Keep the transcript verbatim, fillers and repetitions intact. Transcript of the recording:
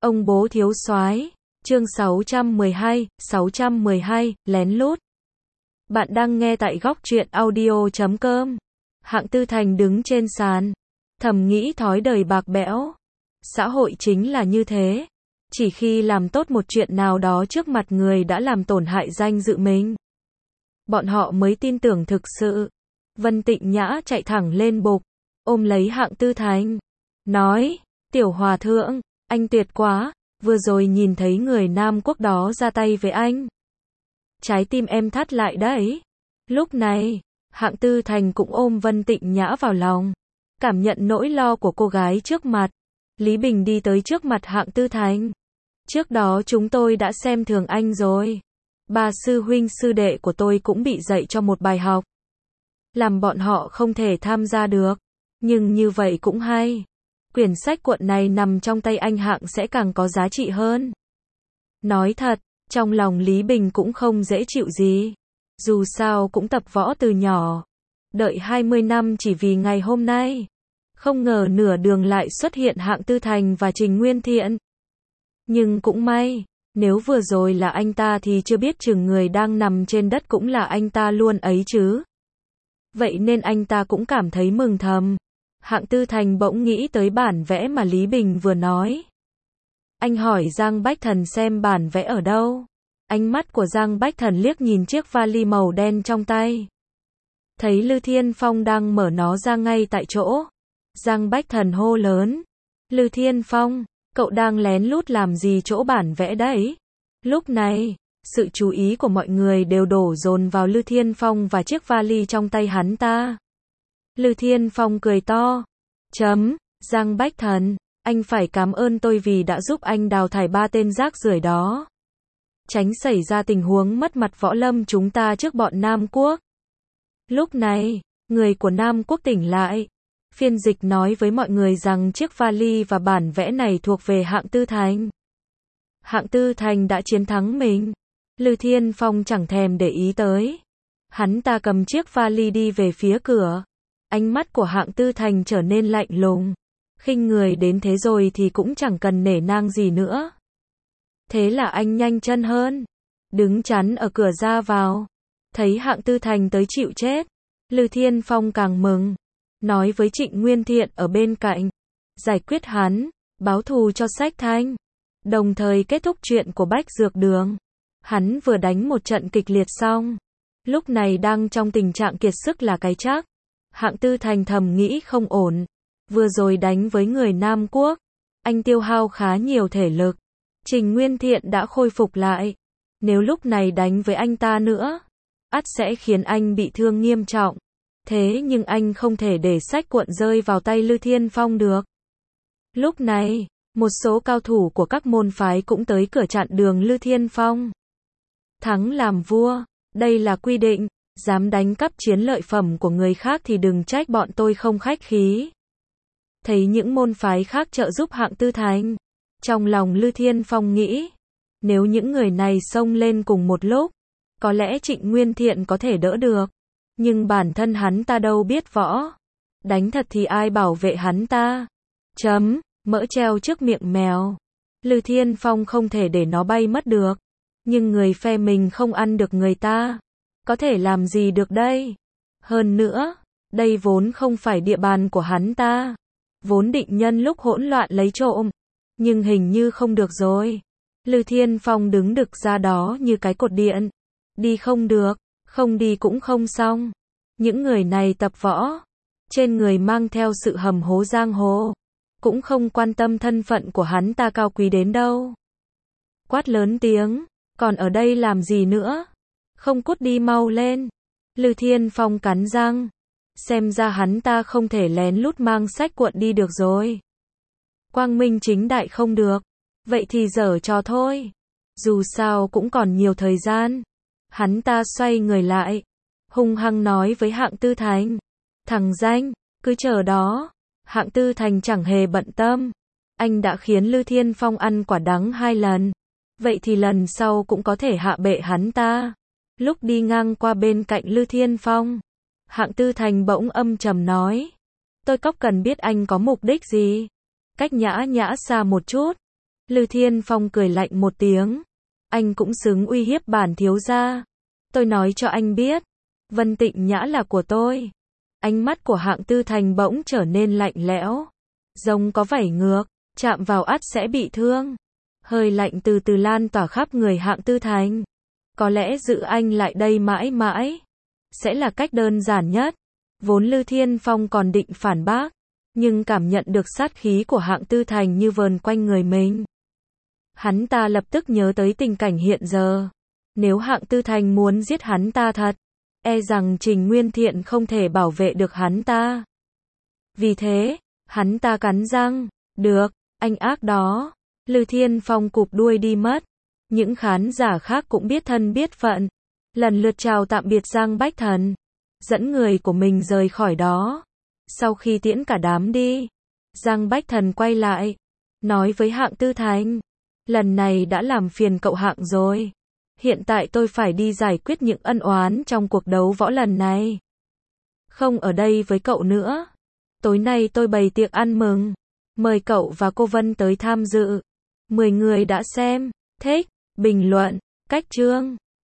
Ông bố thiếu soái, chương sáu trăm mười hai, sáu trăm mười hai, lén lút. Bạn đang nghe tại góc truyện audio chấm com. Hạng Tư Thành đứng trên sàn, thầm nghĩ thói đời bạc bẽo. Xã hội chính là như thế. Chỉ khi làm tốt một chuyện nào đó trước mặt người đã làm tổn hại danh dự mình, bọn họ mới tin tưởng thực sự. Vân Tịnh Nhã chạy thẳng lên bục, ôm lấy Hạng Tư Thành, nói, tiểu hòa thượng, anh tuyệt quá, vừa rồi nhìn thấy người Nam Quốc đó ra tay với anh. Trái tim em thắt lại đấy. Lúc này, Hạng Tư Thành cũng ôm Vân Tịnh Nhã vào lòng, cảm nhận nỗi lo của cô gái trước mặt. Lý Bình đi tới trước mặt Hạng Tư Thành. Trước đó chúng tôi đã xem thường anh rồi. Ba sư huynh sư đệ của tôi cũng bị dạy cho một bài học, làm bọn họ không thể tham gia được. Nhưng như vậy cũng hay. Quyển sách cuộn này nằm trong tay anh Hạng sẽ càng có giá trị hơn. Nói thật, trong lòng Lý Bình cũng không dễ chịu gì. Dù sao cũng tập võ từ nhỏ. Đợi hai mươi năm chỉ vì ngày hôm nay. Không ngờ nửa đường lại xuất hiện Hạng Tư Thành và Trình Nguyên Thiện. Nhưng cũng may, nếu vừa rồi là anh ta thì chưa biết chừng người đang nằm trên đất cũng là anh ta luôn ấy chứ. Vậy nên anh ta cũng cảm thấy mừng thầm. Hạng Tư Thành bỗng nghĩ tới bản vẽ mà Lý Bình vừa nói. Anh hỏi Giang Bách Thần xem bản vẽ ở đâu. Ánh mắt của Giang Bách Thần liếc nhìn chiếc vali màu đen trong tay. Thấy Lư Thiên Phong đang mở nó ra ngay tại chỗ. Giang Bách Thần hô lớn. Lư Thiên Phong, cậu đang lén lút làm gì chỗ bản vẽ đấy? Lúc này, sự chú ý của mọi người đều đổ dồn vào Lư Thiên Phong và chiếc vali trong tay hắn ta. Lư Thiên Phong cười to. Chấm, Giang Bách Thần, anh phải cảm ơn tôi vì đã giúp anh đào thải ba tên rác rưởi đó. Tránh xảy ra tình huống mất mặt võ lâm chúng ta trước bọn Nam Quốc. Lúc này, người của Nam Quốc tỉnh lại. Phiên dịch nói với mọi người rằng chiếc vali và bản vẽ này thuộc về Hạng Tư Thành. Hạng Tư Thành đã chiến thắng mình. Lư Thiên Phong chẳng thèm để ý tới. Hắn ta cầm chiếc vali đi về phía cửa. Ánh mắt của Hạng Tư Thành trở nên lạnh lùng. Khinh người đến thế rồi thì cũng chẳng cần nể nang gì nữa. Thế là anh nhanh chân hơn, đứng chắn ở cửa ra vào. Thấy Hạng Tư Thành tới chịu chết, Lư Thiên Phong càng mừng. Nói với Trịnh Nguyên Thiện ở bên cạnh, giải quyết hắn, báo thù cho Sách Thanh, đồng thời kết thúc chuyện của Bách Dược Đường. Hắn vừa đánh một trận kịch liệt xong, lúc này đang trong tình trạng kiệt sức là cái chắc. Hạng Tư Thành thầm nghĩ không ổn. Vừa rồi đánh với người Nam Quốc, anh tiêu hao khá nhiều thể lực. Trình Nguyên Thiện đã khôi phục lại. Nếu lúc này đánh với anh ta nữa, ắt sẽ khiến anh bị thương nghiêm trọng. Thế nhưng anh không thể để sách cuộn rơi vào tay Lư Thiên Phong được. Lúc này, một số cao thủ của các môn phái cũng tới cửa chặn đường Lư Thiên Phong. Thắng làm vua, đây là quy định. Dám đánh cắp chiến lợi phẩm của người khác thì đừng trách bọn tôi không khách khí. Thấy những môn phái khác trợ giúp Hạng Tư Thành, trong lòng Lư Thiên Phong nghĩ, nếu những người này xông lên cùng một lúc, có lẽ Trịnh Nguyên Thiện có thể đỡ được. Nhưng bản thân hắn ta đâu biết võ. Đánh thật thì ai bảo vệ hắn ta. Chấm, mỡ treo trước miệng mèo. Lư Thiên Phong không thể để nó bay mất được. Nhưng người phe mình không ăn được người ta. Có thể làm gì được đây? Hơn nữa, đây vốn không phải địa bàn của hắn ta. Vốn định nhân lúc hỗn loạn lấy trộm. Nhưng hình như không được rồi. Lư Thiên Phong đứng đực ra đó như cái cột điện. Đi không được, không đi cũng không xong. Những người này tập võ, trên người mang theo sự hầm hố giang hồ. Cũng không quan tâm thân phận của hắn ta cao quý đến đâu. Quát lớn tiếng, còn ở đây làm gì nữa? Không cút đi mau lên. Lư Thiên Phong cắn răng. Xem ra hắn ta không thể lén lút mang sách cuộn đi được rồi. Quang minh chính đại không được. Vậy thì giở trò thôi. Dù sao cũng còn nhiều thời gian. Hắn ta xoay người lại. Hung hăng nói với Hạng Tư Thành. Thằng danh, cứ chờ đó. Hạng Tư Thành chẳng hề bận tâm. Anh đã khiến Lư Thiên Phong ăn quả đắng hai lần. Vậy thì lần sau cũng có thể hạ bệ hắn ta. Lúc đi ngang qua bên cạnh Lư Thiên Phong, Hạng Tư Thành bỗng âm trầm nói. Tôi cóc cần biết anh có mục đích gì. Cách Nhã Nhã xa một chút. Lư Thiên Phong cười lạnh một tiếng. Anh cũng xứng uy hiếp bản thiếu gia. Tôi nói cho anh biết, Vân Tịnh Nhã là của tôi. Ánh mắt của Hạng Tư Thành bỗng trở nên lạnh lẽo. Rồng có vảy ngược, chạm vào ắt sẽ bị thương. Hơi lạnh từ từ lan tỏa khắp người Hạng Tư Thành. Có lẽ giữ anh lại đây mãi mãi sẽ là cách đơn giản nhất. Vốn Lư Thiên Phong còn định phản bác, nhưng cảm nhận được sát khí của Hạng Tư Thành như vờn quanh người mình. Hắn ta lập tức nhớ tới tình cảnh hiện giờ. Nếu Hạng Tư Thành muốn giết hắn ta thật, e rằng Trình Nguyên Thiện không thể bảo vệ được hắn ta. Vì thế, hắn ta cắn răng, được, anh ác đó. Lư Thiên Phong cụp đuôi đi mất. Những khán giả khác cũng biết thân biết phận, lần lượt chào tạm biệt Giang Bách Thần, dẫn người của mình rời khỏi đó. Sau khi tiễn cả đám đi, Giang Bách Thần quay lại, nói với Hạng Tư Thành, lần này đã làm phiền cậu Hạng rồi. Hiện tại tôi phải đi giải quyết những ân oán trong cuộc đấu võ lần này. Không ở đây với cậu nữa. Tối nay tôi bày tiệc ăn mừng, mời cậu và cô Vân tới tham dự. Mười người đã xem, thích, bình luận, cách chương.